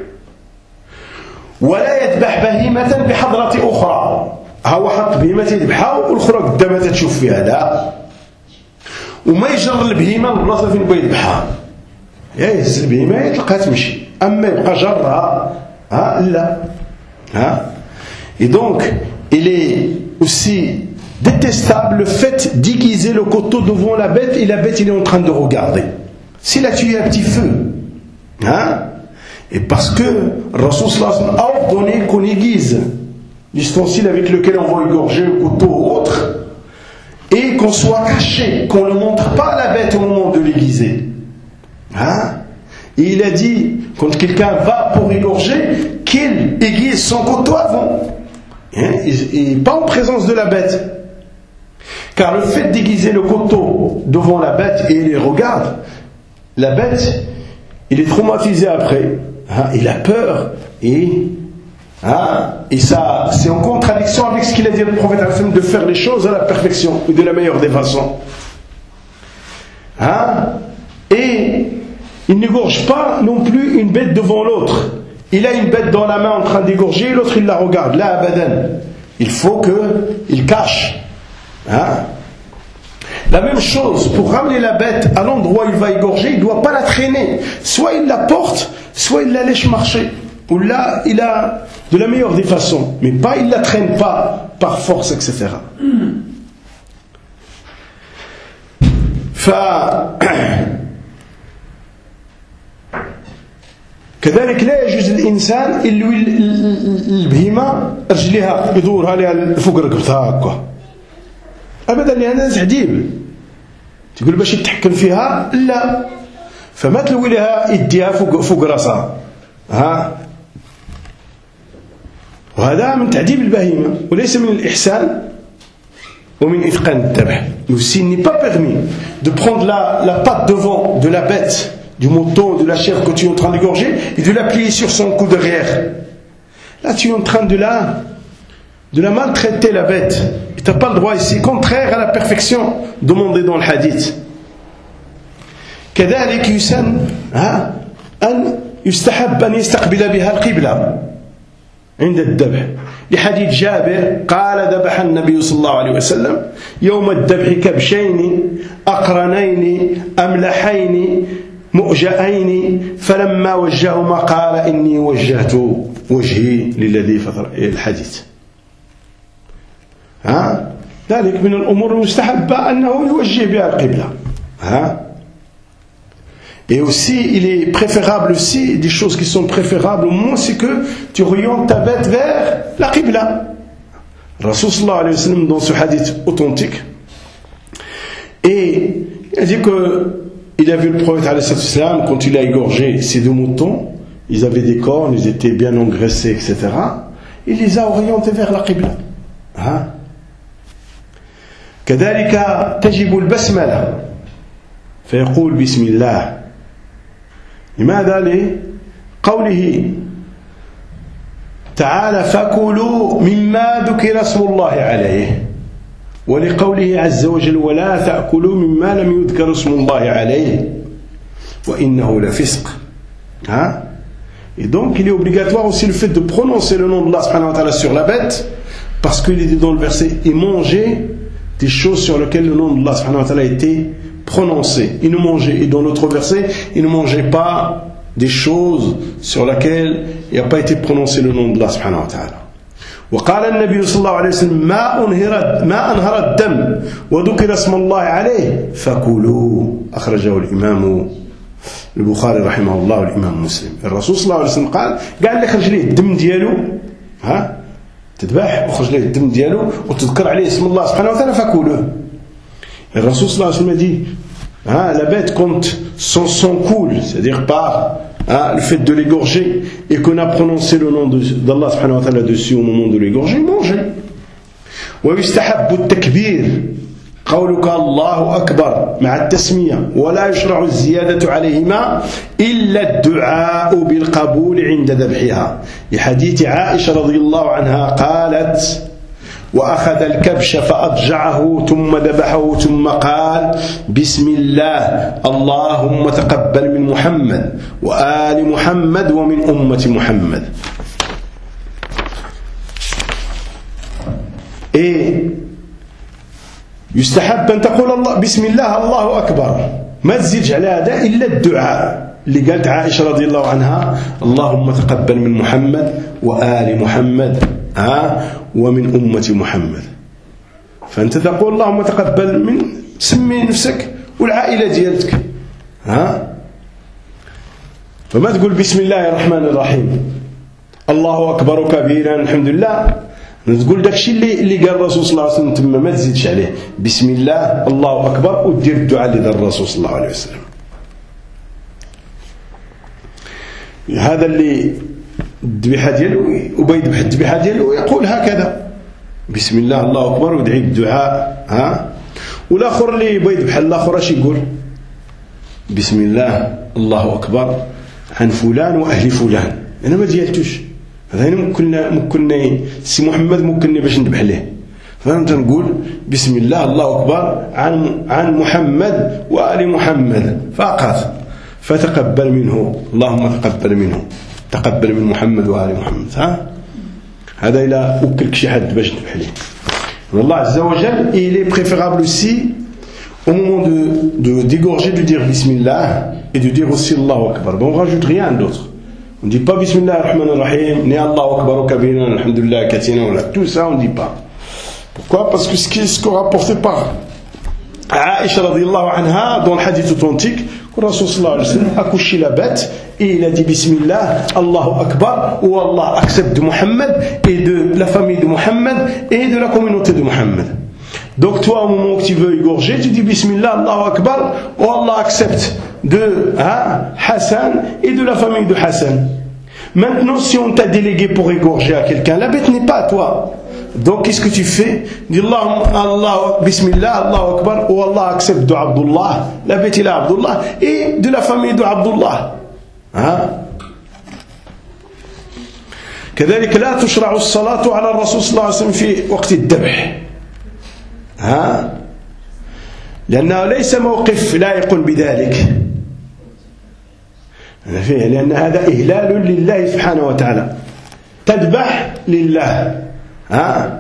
ولا يذبح بهيمة بحضرة أخرى ها واحد بهيمة يذبحها والأخرى قدامها تشوف فيها لا وما يجر البهيمة البلاصة فين بغا يذبحها يهز البهيمة يتلقاها تمشي أما يبقى جرها ها لا ها. Et donc il est aussi détestable le fait d'aiguiser le couteau devant la bête et la bête il est en train de regarder. S'il a tué un petit feu hein, et parce que Rasul sallallahu alayhi wa sallam a ordonné qu'on aiguise l'ustensile avec lequel on va égorger le couteau ou autre et qu'on soit caché, qu'on ne montre pas à la bête au moment de l'aiguiser hein? Et il a dit quand quelqu'un va pour égorger qu'il aiguise son couteau avant hein? et, et pas en présence de la bête, car le fait d'aiguiser le couteau devant la bête et il les regarde, la bête il est traumatisé après hein? Il a peur et Hein? Et ça, c'est en contradiction avec ce qu'il a dit le prophète de faire les choses à la perfection ou de la meilleure des façons. Hein? Et il n'égorge pas non plus une bête devant l'autre. Il a une bête dans la main en train d'égorger, l'autre il la regarde. Là, abadan. Il faut qu'il cache. Hein? La même chose, pour ramener la bête à l'endroit où il va égorger, il ne doit pas la traîner. Soit il la porte, soit il la laisse marcher. Ou là, il a de la meilleure des façons, mais pas, il ne la traîne pas par force, et cetera. ف كذلك لا يجوز الإنسان اللي البهيمة رجليها يدورها لها فوق رقبتها هكا أبدا، لأن هذا تعذيب. تقول باش يتحكم فيها لا، فما تلوي لها يديها فوق فوق راسها ها، وهذا من تعذيب البهيمة وليس من الإحسان ومن إتقان الذبح. Aussi, il n'est pas permis de prendre la, la patte devant de la bête, du mouton, de la chèvre que tu es en train d'égorger et de la plier sur son cou derrière. Là, tu es en train de la, de la maltraiter, la bête. Et tu n'as pas le droit ici, contraire à la perfection demandée dans le hadith. كذلك يسن أن يستحب أن يستقبل بها القبلة عند الذبح، لحديث جابر قال ذبح النبي صلى الله عليه وسلم يوم الذبح كبشين أقرنين أملحين مؤجئين فلما وجههما قال إني وجهت وجهي للذي فطر. الحديث ها ذلك من الأمور المستحبة أنه يوجه بها القبلة. ها Et aussi, il est préférable aussi, des choses qui sont préférables au moins, c'est que tu orientes ta bête vers la Qibla. Rasul sallallahu alayhi wa sallam, dans ce hadith authentique, et il a dit que il a vu le prophète alayhi wa sallam, quand il a égorgé ces deux moutons, ils avaient des cornes, ils étaient bien engraissés, et cetera. Il les a orientés vers la Qibla. Hein? كذلك تجب البسملة فيقول بسم الله. لماذا؟ لقوله تعالى فكلوا مما ذكر اسم الله عليه، ولقوله عز وجل ولا تأكلوا مما لم يذكر اسم الله عليه وإنه لفسق. Hein? Et donc il est obligatoire aussi le fait de prononcer le nom de Allah subhanahu wa ta'ala sur la bête, parce qu'il est dit dans le verset et manger des choses sur lesquelles le nom de Allah subhanahu wa ta'ala a été prononcé. Il ne mangeait, et dans l'autre verset, il ne mangeait pas des choses sur lesquelles il n'a pas été prononcé le nom de Allah subhanahu wa ta'ala. وقال النبي صلى الله عليه وسلم ما أنهر ما أنهر الدم وذكر اسم الله عليه فكلوا. أخرجه الإمام البخاري رحمه الله والإمام مسلم. الرسول صلى الله عليه وسلم قال قال لك خرج ليه الدم ديالو، ها تذبح وخرج ليه الدم ديالو وتذكر عليه اسم الله سبحانه وتعالى فكلوه. الرسول صلى الله عليه وسلم a dit hein, la bête quand son sang coule, c'est-à-dire par hein, le fait de l'égorger et qu'on a prononcé le nom d'Allah subhanahu wa ta'ala dessus au moment de l'égorger, mangez. ويستحب التكبير قولك الله أكبر مع التسمية ولا يشرع الزيادة عليهما إلا الدعاء بالقبول عند ذبحها، لحديث عائشة رضي الله عنها قالت وأخذ الكبش فأضجعه ثم ذبحه ثم قال بسم الله اللهم تقبل من محمد وآل محمد ومن أمة محمد. إيه يستحب أن تقول الله بسم الله الله أكبر، ما تزيدش على هذا إلا الدعاء اللي قالت عائشة رضي الله عنها اللهم تقبل من محمد وآل محمد ها ومن أمة محمد. فأنت تقول اللهم تقبل من سمي نفسك والعائلة ديالتك، ها فما تقول بسم الله الرحمن الرحيم الله أكبر كبيرا الحمد لله، تقول داك الشيء اللي اللي قال الرسول صلى الله عليه وسلم تما ما تزيدش عليه بسم الله الله أكبر ودير الدعاء اللي دار الرسول صلى الله عليه وسلم. هذا اللي الذبيحة ديالو وبيذبح بحد الذبيحة ديالو يقول هكذا بسم الله الله أكبر ودعي الدعاء. ها والآخر اللي بيذبح الآخر اش يقول بسم الله الله أكبر عن فلان وأهل فلان. أنا ما ديالتوش هذا ممكن ممكن سي محمد ممكن باش نذبح ليه، فأنت نقول بسم الله الله أكبر عن عن محمد وآل محمد فقط، فتقبل منه اللهم تقبل منه تقبل من محمد وآل محمد. ها هذا إلا وكلك شي حد باش تذبح ليه. Allah Azza wa Jal, il est préférable aussi au moment de, de d'égorger de dire Bismillah et de dire aussi Allahu Akbar. Bon, on rajoute rien d'autre. On ne dit pas Bismillah ar-Rahman ar-Rahim, ni Allahu Akbar kabiran, alhamdulillah katina, voilà. Tout ça on ne dit pas. Pourquoi? Parce que ce qui est ce qu'on rapporté par Aïcha radiyallahu anha dans le hadith authentique, que le Rasul sallallahu alayhi wa sallam a couché la bête et il a dit Bismillah, Allahu Akbar, ou Allah accepte de Muhammad et de la famille de Muhammad et de la communauté de Muhammad. Donc toi au moment où tu veux égorger, tu dis Bismillah, Allahu Akbar, ou Allah accepte de hein, Hassan et de la famille de Hassan. Maintenant si on t'a délégué pour égorger à quelqu'un, la bête n'est pas à toi. Donc qu'est-ce que tu fais? Dis Allah, Allah, Bismillah, Allahu Akbar, ou Allah accepte de Abdullah, la bête il a Abdullah, et de la famille de Abdullah. Hein? كذلك لا تشرع الصلاة على الرسول صلى الله عليه وسلم في وقت الذبح. ها؟ لأنه ليس موقف لائق بذلك. لأن هذا إهلال لله سبحانه وتعالى. تذبح لله. ها؟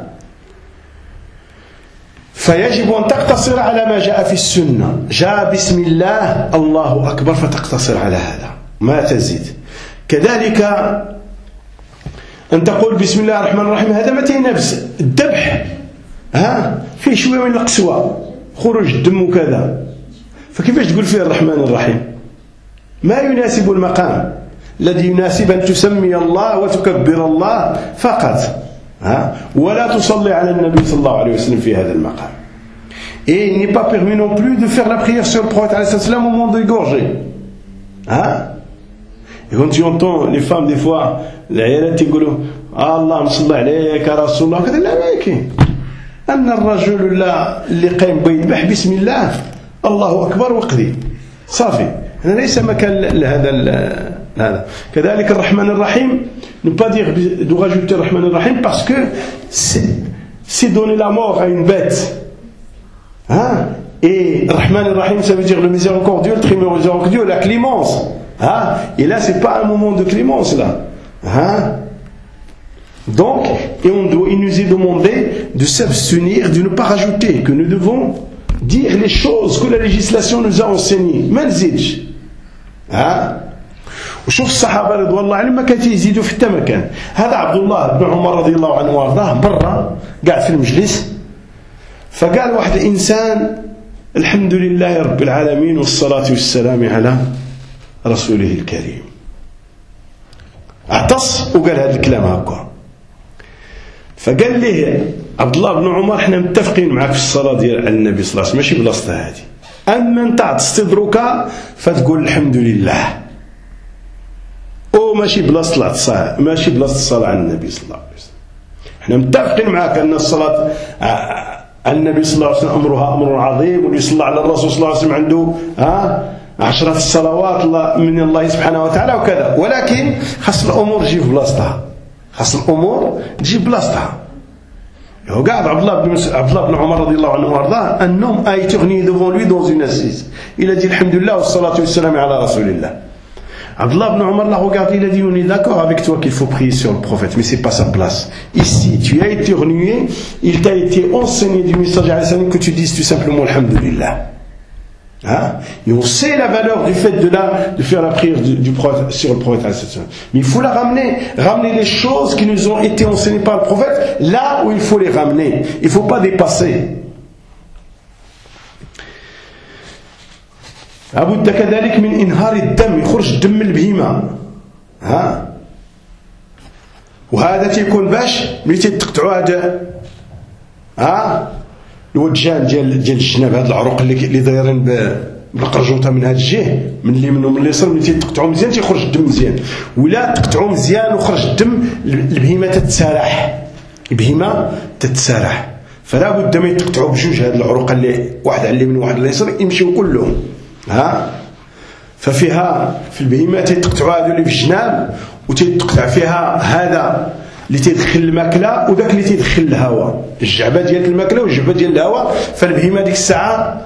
فيجب أن تقتصر على ما جاء في السنة. جاء بسم الله الله أكبر فتقتصر على هذا ما تزيد. كذلك أن تقول بسم الله الرحمن الرحيم، هذا متى نفس الذبح ها فيه شويه من القسوه، خروج الدم وكذا، فكيفاش تقول فيه الرحمن الرحيم؟ ما يناسب المقام. الذي يناسب أن تسمي الله وتكبر الله فقط، ها ولا تصلي على النبي صلى الله عليه وسلم في هذا المقام. Et il n'est pas permis non plus de faire la prière sur le prophète alayhi salam au moment de égorger. Hein? Et quand tu entends les femmes des fois, العيالات يقولوا اللهم صل عليك يا رسول الله كذا، لا ما يكفي. أن الرجل اللي قايم بيذبح بسم الله الله أكبر وقضي صافي، هذا ليس مكان لهذا هذا. كذلك الرحمن الرحيم، ne pas dire de rajouter الرحمن الرحيم parce que c'est donner la mort à une bête. Hein? Et Rahman al-Rahim, ça veut dire le miséricordieux, le très miséricordieux, la clémence. Hein? Et là, c'est pas un moment de clémence là. Hein? Donc, et on doit, il nous est demandé de s'abstenir, de ne pas rajouter, que nous devons dire les choses que la législation nous a enseignées. ما نزيدش. ها؟ وشوف الصحابة رضوان الله عليهم ما كانوا يزيدوا في حتى مكان. هذا عبد الله بن عمر رضي الله عنه وارضاه برا قاعد في المجلس، فقال واحد الإنسان الحمد لله رب العالمين والصلاة والسلام على رسوله الكريم، اعتص وقال هذا الكلام هكا. فقال له عبد الله بن عمر احنا متفقين معك في الصلاة ديال على النبي صلى الله عليه وسلم ماشي بلاصتها هذه، أما أنت عطس تدركها فتقول الحمد لله، أو ماشي بلاصة العطس، ماشي بلاصة الصلاة على النبي صلى الله عليه وسلم. احنا متفقين معك أن الصلاة النبي صلى الله عليه وسلم أمرها أمر عظيم، واللي صلى على الرسول صلى الله عليه وسلم عنده ها عشرة الصلوات من الله سبحانه وتعالى وكذا، ولكن خاص الأمور تجي في بلاصتها، خاص الأمور تجي في بلاصتها. Regarde Abdullah ibn, Abdullah ibn Omar radiallahu anhu warda, un homme a été réuni devant lui dans une assise. Il a dit alhamdulillah wa salatu wa salam ala rasulillah. Abdullah ibn Omar l'a regardé, il a dit on est d'accord avec toi qu'il faut prier sur le prophète, mais c'est pas sa place. Ici, tu as été renué, il t'a été enseigné du message alayhi salam que tu dises tout simplement alhamdulillah. Hein? Et on sait la valeur du fait de, la, de faire la prière du, du prophète, sur le prophète. Mais il faut la ramener, ramener les choses qui nous ont été enseignées par le prophète là où il faut les ramener. Il ne faut pas dépasser. لابد كذلك من إنهار الدم، يخرج دم البهيمة. ها؟ وهذا تيكون باش ملي تقطعوا هذا ها الوجان ديال ديال الجناب، هاد العروق اللي اللي دايرين بالقرجوطه من هاد الجهه من اليمين ومن اليسار، ملي تقطعوا مزيان تيخرج الدم مزيان، ولا تقطعوا مزيان وخرج الدم البهيمه تتسارح، البهيمه تتسارح. فلا بد من تقطعوا بجوج هاد العروق اللي واحد على اليمين وواحد على اليسار يمشيو كلهم. ها ففيها في البهيمه تيتقطعوا هادو اللي في الجناب، وتيتقطع فيها هذا اللي تيدخل الماكله وذاك اللي تيدخل الهواء، الجعبه ديال الماكله والجعبه ديال الهواء. فالبهيمه ديك الساعه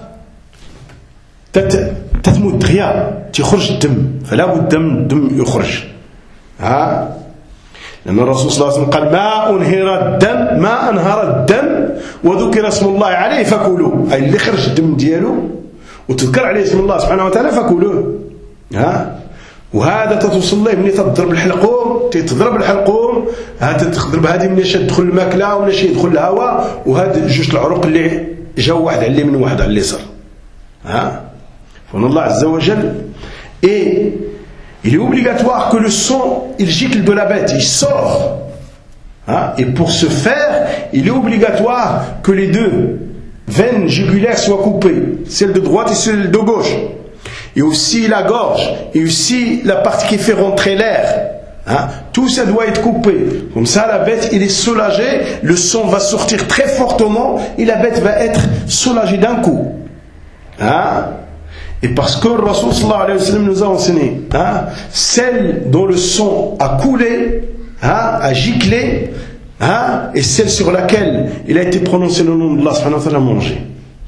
تت تتموت دغيا تيخرج الدم، فلا بد من الدم يخرج. ها لأن الرسول صلى الله عليه وسلم قال ما أنهر الدم ما أنهر الدم وذكر اسم الله عليه فكلوه، أي اللي خرج الدم ديالو وتذكر عليه اسم الله سبحانه وتعالى فكلوه. ها وهذا تتوصل له ملي تضرب الحلقوم، تضرب الحلقوم هذا تضرب هذه ملي تدخل الماكله ولا شي يدخل الهواء، وهذا جوج العروق اللي جاو واحد على اليمين وواحد على اليسار. ها فان الله عز وجل et il est obligatoire que le sang il gicle de la bête, il sort. Hein? Et pour ce faire, il est obligatoire que les deux veines jugulaires soient coupées, celle de droite et celle de gauche. Et aussi la gorge, et aussi la partie qui fait rentrer l'air. Hein? Tout ça doit être coupé. Comme ça, la bête, il est soulagé, le sang va sortir très fortement, et la bête va être soulagée d'un coup. Hein? Et parce que le Rasul sallallahu alayhi wa sallam nous a enseigné, hein? Celle dont le sang a coulé, hein? A giclé, hein? Et celle sur laquelle il a été prononcé le nom de Allah subhanahu wa ta'ala manger.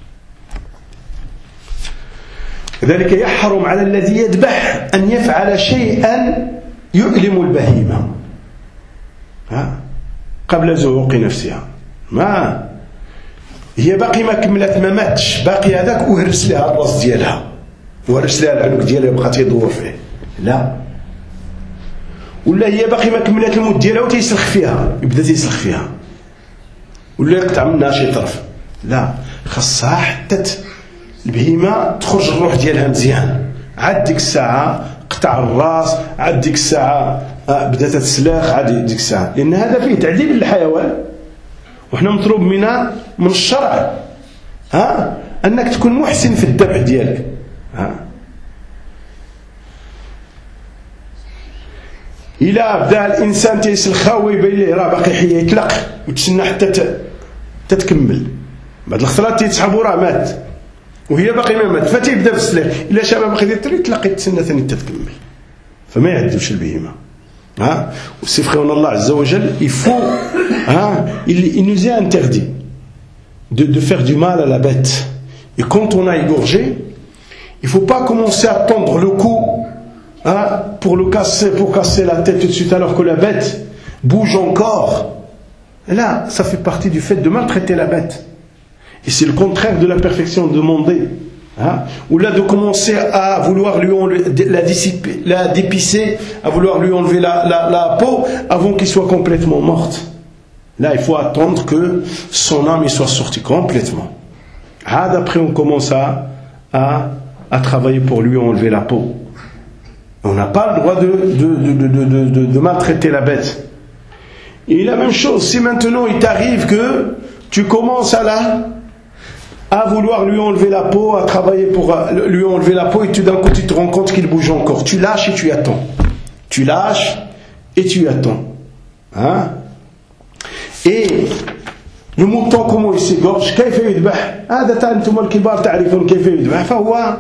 ذلك يحرم على الذي يذبح أن يفعل شيئا يؤلم البهيمة قبل زهوق نفسها. ما هي باقي ما كملت ما ماتش، باقي هذاك وهرس لها الراس ديالها وهرس لها العنق ديالها وبقى تيدور فيه، لا ولا هي باقي ما كملت الموت ديالها وتيسلخ فيها، يبدا تيسلخ فيها ولا يقطع منها شي طرف. لا، خاصها حتى البهيمة تخرج الروح ديالها مزيان. عاد ديك الساعة قطع الراس، عاد ديك الساعة بدات تسلاخ، عاد ديك الساعة، لأن هذا فيه تعذيب للحيوان. وحنا مطلوب منا من الشرع ها أنك تكون محسن في الذبح ديالك. ها إلا بدا الإنسان تيسلخا ويبين ليه راه باقي حي يطلق وتسنى حتى تتكمل، بعد الخطرات تيتسحبوا راه مات وهي باقي ما مات، فتيبدا بالسلاخ. إلا شافها باقي يطلق يتسنى ثاني تتكمل، فما يعذبش البهيمة. ها c'est vrai, on Allah Azza wa Jal, il faut, hein, il, il nous est interdit de, de faire du mal à la bête. Et quand on a égorgé, il ne faut pas commencer à tendre le cou, hein, pour le casser, pour casser la tête tout de suite alors que la bête bouge encore. Et là, ça fait partie du fait de maltraiter la bête. Et c'est le contraire de la perfection demandée. Hein? Ou là de commencer à vouloir lui enlever, la, dissiper, la dépisser, à vouloir lui enlever la, la, la peau avant qu'il soit complètement morte. Là, il faut attendre que son âme soit sortie complètement. Ah, d'après, on commence à, à, à travailler pour lui enlever la peau. On n'a pas le droit de, de, de, de, de, de, de maltraiter la bête. Et la même chose, si maintenant il t'arrive que tu commences à la à vouloir lui enlever la peau, à travailler pour lui enlever la peau, et tout d'un coup tu te rends compte qu'il bouge encore. Tu lâches et tu attends. Tu lâches et tu attends. Hein? Et le mouton, comment il s'égorge? كيف يذبح؟ هذا أنتم الكبار تعرفون كيف يذبح. فهو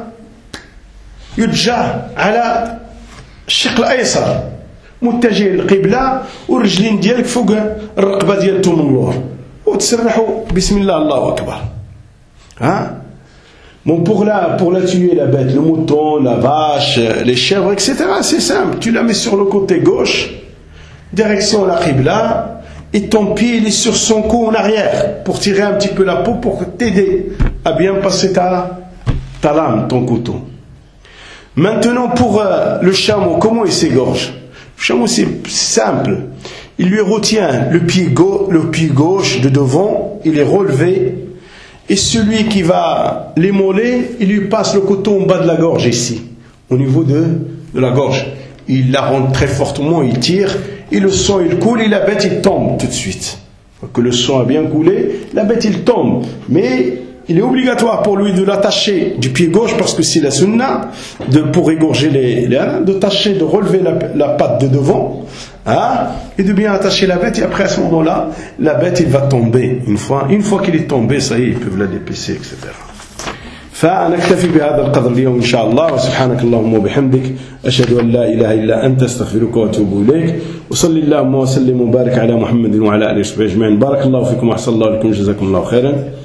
يتجه على الشق الأيسر متجه للقبلة، والرجلين ديالك فوق الرقبة ديالته من اللور، وتسرحوا بسم الله الله أكبر. Hein? Bon, pour la, pour la tuer, la bête, le mouton, la vache, les chèvres, et cetera, c'est simple. Tu la mets sur le côté gauche, direction la qibla, et ton pied il est sur son cou en arrière, pour tirer un petit peu la peau, pour t'aider à bien passer ta, ta lame, ton couteau. Maintenant, pour euh, le chameau, comment il s'égorge? Le chameau, c'est simple. Il lui retient le pied, go, le pied gauche de devant, il est relevé. Et celui qui va l'émoler, il lui passe le couteau en bas de la gorge, ici, au niveau de, de la gorge. Il la rend très fortement, il tire, et le sang il coule, et la bête il tombe tout de suite. Que le sang a bien coulé, la bête il tombe. Mais il est obligatoire pour lui de l'attacher du pied gauche, parce que c'est la sunna, de, pour égorger les, les de tâcher de relever la, la patte de devant, hein, et de bien attacher la bête, et après à ce moment-là, la bête il va tomber. Une fois, une fois qu'il est tombé, ça y est, ils peuvent la dépecer, et cetera. فنكتفي بهذا القدر اليوم إن شاء الله، وسبحانك اللهم وبحمدك أشهد أن لا إله إلا أنت أستغفرك وأتوب إليك، وصل اللهم وسلم وبارك على محمد وعلى آله وصحبه أجمعين. بارك الله فيكم وأحسن الله لكم، جزاكم الله خيرا.